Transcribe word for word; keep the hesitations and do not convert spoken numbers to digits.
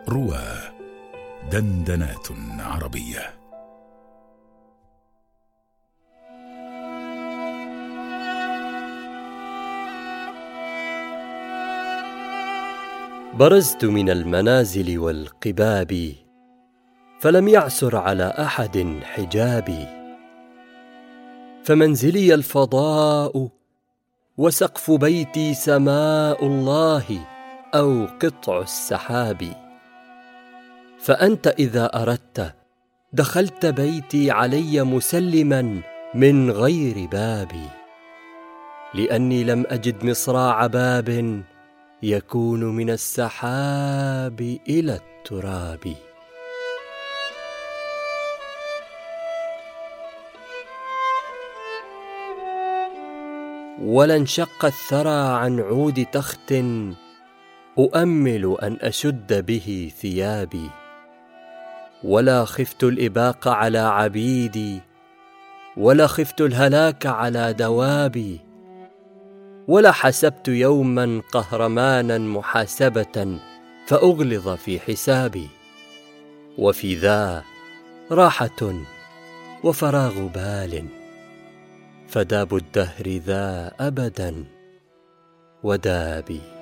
روى دندنات عربية. برزت من المنازل والقباب، فلم يعسر على أحد حجابي، فمنزلي الفضاء، وسقف بيتي سماء الله أو قطع السحاب. فأنت إذا أردت دخلت بيتي علي مسلما من غير بابي، لأني لم أجد مصراع باب يكون من السحاب إلى التراب. ولا انشق الثرى عن عود تخت أؤمل أن أشد به ثيابي، ولا خفت الإباق على عبيدي، ولا خفت الهلاك على دوابي، ولا حسبت يوما قهرمانا محاسبة فأغلظ في حسابي. وفي ذا راحة وفراغ بال، فداب الدهر ذا أبدا ودابي.